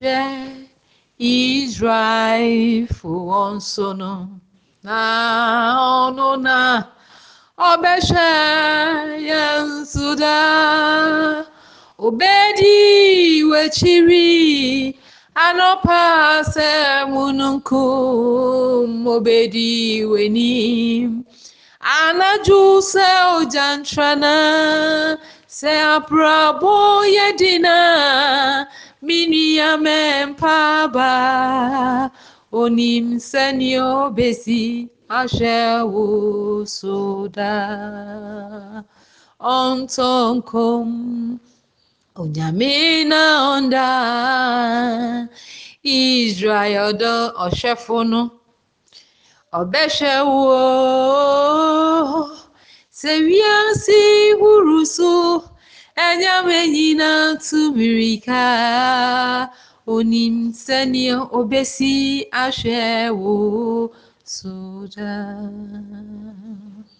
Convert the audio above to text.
Israel for sono na ono na obeshe yansuda obedi wechiri anopa se mununkum obedi wenim anaju se ojantrana se aprabo yedina minia mempaba onim senio besi ashewo soda ontonkom onyamina onda Israel do oshefunu obeshewo sewiasi hurusu enyamenyina tumirika onim senio obesi ashewo soda